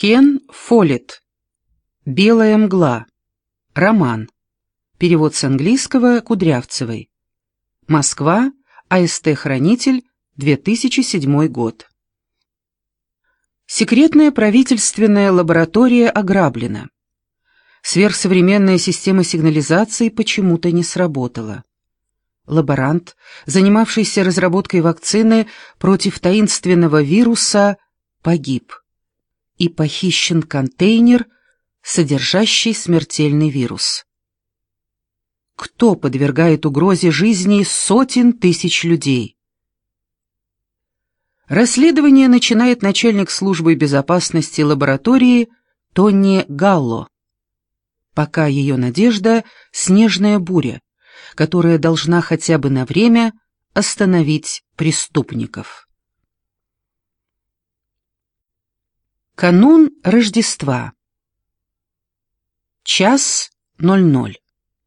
Кен Фоллетт. «Белая мгла». Роман. Перевод с английского Кудрявцевой. Москва. АСТ «Хранитель», 2007 год. Секретная правительственная лаборатория ограблена. Сверхсовременная система сигнализации почему-то не сработала. Лаборант, занимавшийся разработкой вакцины против таинственного вируса, погиб. И похищен контейнер, содержащий смертельный вирус. Кто подвергает угрозе жизни сотен тысяч людей? Расследование начинает начальник службы безопасности лаборатории Тони Галло. Пока ее надежда — снежная буря, которая должна хотя бы на время остановить преступников. Канун Рождества. 1:00.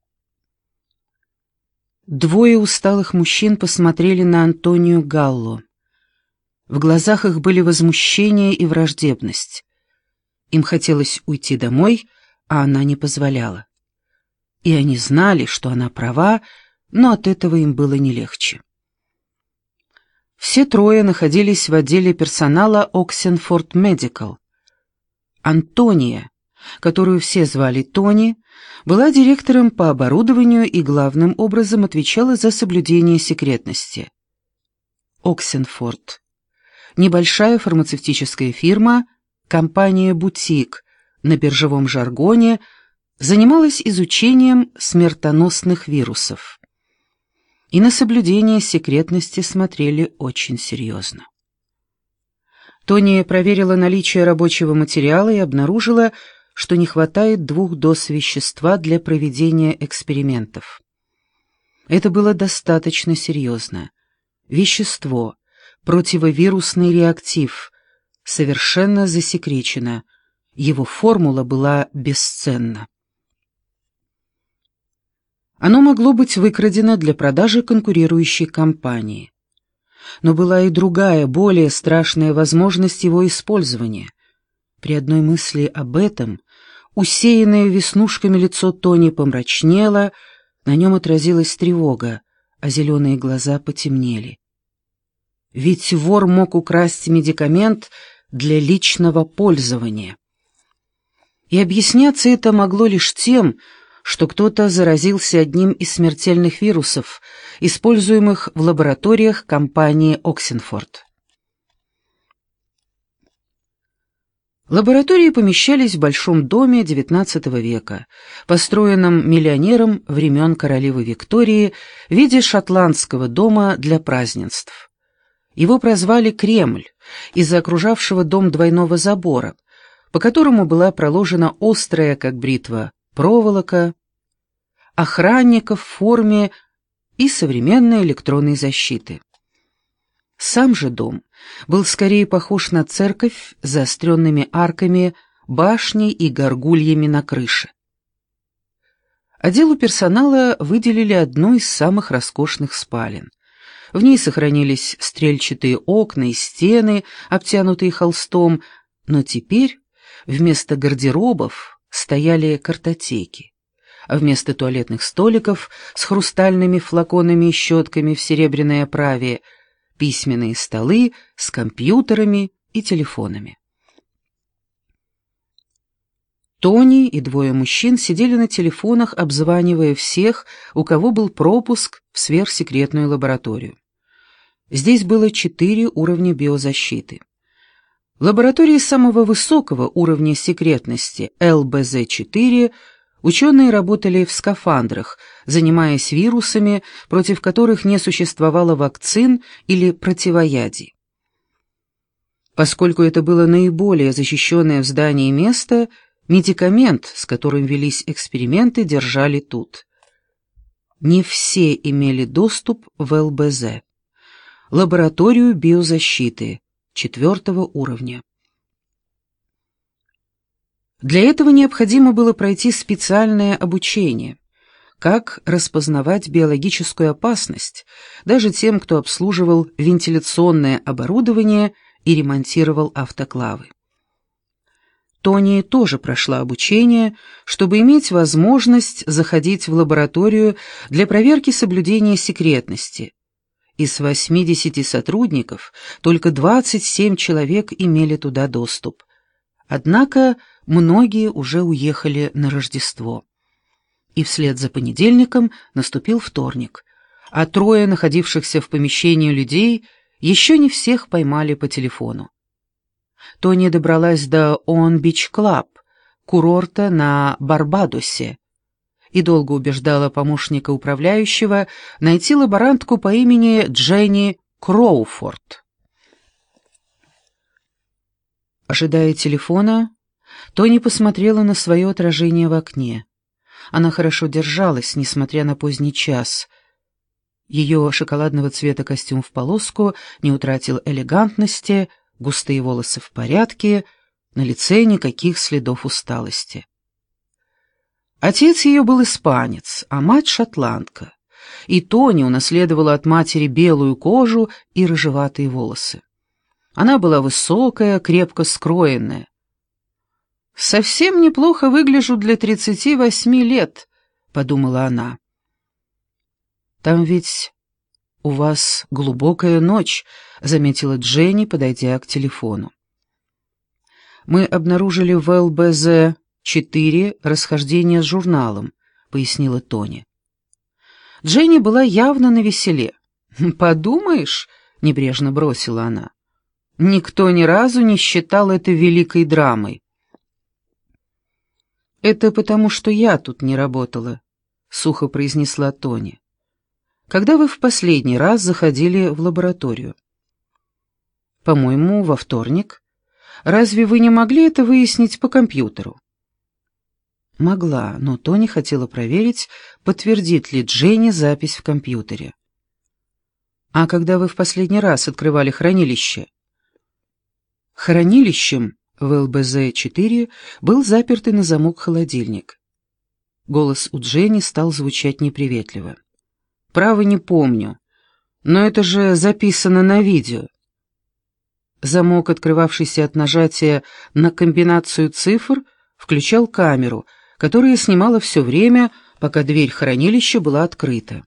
Двое усталых мужчин посмотрели на Антонио Галло. В глазах их были возмущение и враждебность. Им хотелось уйти домой, а она не позволяла. И они знали, что она права, но от этого им было не легче. Все трое находились в отделе персонала Oxenford Medical. Антония, которую все звали Тони, была директором по оборудованию и главным образом отвечала за соблюдение секретности. Oxenford. Небольшая фармацевтическая фирма, компания-бутик, на биржевом жаргоне, занималась изучением смертоносных вирусов. И на соблюдение секретности смотрели очень серьезно. Тони проверила наличие рабочего материала и обнаружила, что не хватает 2 доз вещества для проведения экспериментов. Это было достаточно серьезно. Вещество, противовирусный реактив, совершенно засекречено. Его формула была бесценна. Оно могло быть выкрадено для продажи конкурирующей компании. Но была и другая, более страшная возможность его использования. При одной мысли об этом усеянное веснушками лицо Тони помрачнело, на нем отразилась тревога, а зеленые глаза потемнели. Ведь вор мог украсть медикамент для личного пользования. И объясняться это могло лишь тем, что кто-то заразился одним из смертельных вирусов, используемых в лабораториях компании Oxenford. Лаборатории помещались в большом доме XIX века, построенном миллионером времен королевы Виктории в виде шотландского дома для празднеств. Его прозвали «Кремль» из-за окружавшего дом двойного забора, по которому была проложена острая, как бритва, проволока, охранников в форме и современной электронной защиты. Сам же дом был скорее похож на церковь с заостренными арками, башней и горгульями на крыше. Отделу персонала выделили одну из самых роскошных спален. В ней сохранились стрельчатые окна и стены, обтянутые холстом, но теперь вместо гардеробов стояли картотеки, а вместо туалетных столиков с хрустальными флаконами и щетками в серебряной оправе письменные столы с компьютерами и телефонами. Тони и 2 мужчин сидели на телефонах, обзванивая всех, у кого был пропуск в сверхсекретную лабораторию. Здесь было 4 уровня биозащиты. В лаборатории самого высокого уровня секретности ЛБЗ-4 ученые работали в скафандрах, занимаясь вирусами, против которых не существовало вакцин или противоядий. Поскольку это было наиболее защищенное в здании место, медикамент, с которым велись эксперименты, держали тут. Не все имели доступ в ЛБЗ, лабораторию биозащиты 4 уровня. Для этого необходимо было пройти специальное обучение, как распознавать биологическую опасность, даже тем, кто обслуживал вентиляционное оборудование и ремонтировал автоклавы. Тони тоже прошла обучение, чтобы иметь возможность заходить в лабораторию для проверки соблюдения секретности. Из 80 сотрудников только 27 человек имели туда доступ. Однако многие уже уехали на Рождество. И вслед за понедельником наступил вторник, а трое находившихся в помещении людей еще не всех поймали по телефону. Тони добралась до Он-Бич-Клаб, курорта на Барбадосе, и долго убеждала помощника управляющего найти лаборантку по имени Дженни Кроуфорд. Ожидая телефона, Тони посмотрела на свое отражение в окне. Она хорошо держалась, несмотря на поздний час. Ее шоколадного цвета костюм в полоску не утратил элегантности, густые волосы в порядке, на лице никаких следов усталости. Отец ее был испанец, а мать шотландка, и Тони унаследовала от матери белую кожу и рыжеватые волосы. Она была высокая, крепко скроенная. «Совсем неплохо выгляжу для 38 лет», — подумала она. «Там ведь у вас глубокая ночь», — заметила Дженни, подойдя к телефону. «Мы обнаружили в ЛБЗ-4 расхождение с журналом», — пояснила Тони. Дженни была явно навеселе. «Подумаешь», — небрежно бросила она, — «никто ни разу не считал это великой драмой». «Это потому, что я тут не работала», — сухо произнесла Тони. «Когда вы в последний раз заходили в лабораторию?» «По-моему, во вторник. Разве вы не могли это выяснить по компьютеру?» Могла, но Тони хотела проверить, подтвердит ли Дженни запись в компьютере. «А когда вы в последний раз открывали хранилище?» Хранилищем в ЛБЗ-4 был запертый на замок холодильник. Голос у Дженни стал звучать неприветливо. «Право не помню, но это же записано на видео». Замок, открывавшийся от нажатия на комбинацию цифр, включал камеру, которая снимала все время, пока дверь хранилища была открыта.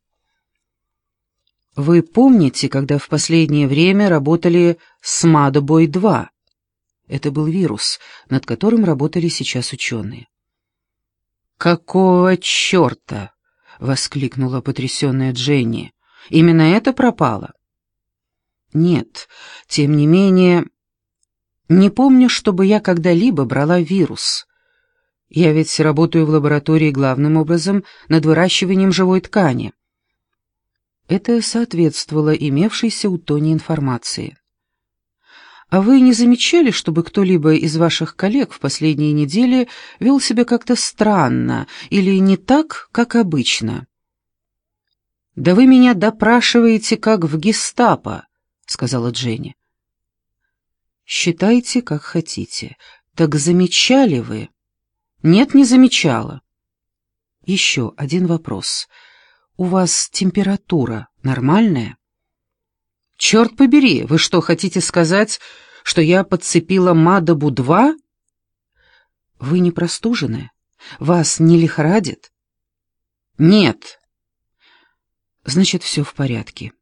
Вы помните, когда в последнее время работали с Мадобой-2? Это был вирус, над которым работали сейчас ученые. «Какого черта?» — воскликнула потрясенная Дженни. «Именно это пропало?» «Нет, тем не менее, не помню, чтобы я когда-либо брала вирус. Я ведь работаю в лаборатории главным образом над выращиванием живой ткани». Это соответствовало имевшейся у Тони информации. «А вы не замечали, чтобы кто-либо из ваших коллег в последние недели вел себя как-то странно или не так, как обычно?» «Да вы меня допрашиваете, как в гестапо», — сказала Дженни. «Считайте, как хотите. Так замечали вы?» «Нет, не замечала». «Еще один вопрос. У вас температура нормальная?» «Черт побери, вы что, хотите сказать, что я подцепила Мадобу-2?» «Вы не простужены? Вас не лихорадит?» «Нет». «Значит, все в порядке.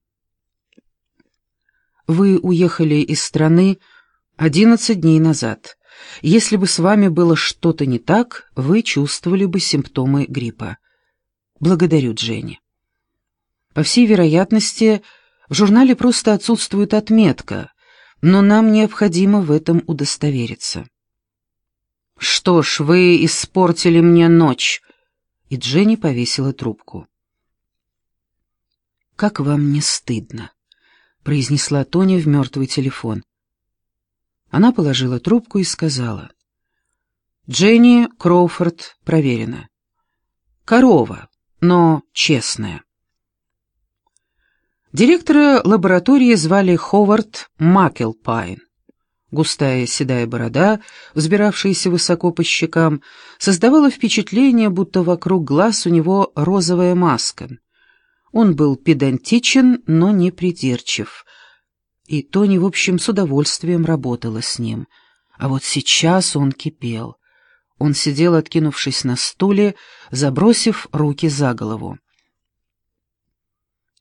Вы уехали из страны 11 дней назад. Если бы с вами было что-то не так, вы чувствовали бы симптомы гриппа. Благодарю, Дженни. По всей вероятности, в журнале просто отсутствует отметка, но нам необходимо в этом удостовериться». «Что ж, вы испортили мне ночь», и Дженни повесила трубку. «Как вам не стыдно?» — произнесла Тони в мертвый телефон. Она положила трубку и сказала: «Дженни Кроуфорд проверена. Корова, но честная». Директора лаборатории звали Ховард Маккелпайн. Густая седая борода, взбиравшаяся высоко по щекам, создавала впечатление, будто вокруг глаз у него розовая маска. Он был педантичен, но не придирчив. И Тони, в общем, с удовольствием работала с ним. А вот сейчас он кипел. Он сидел, откинувшись на стуле, забросив руки за голову.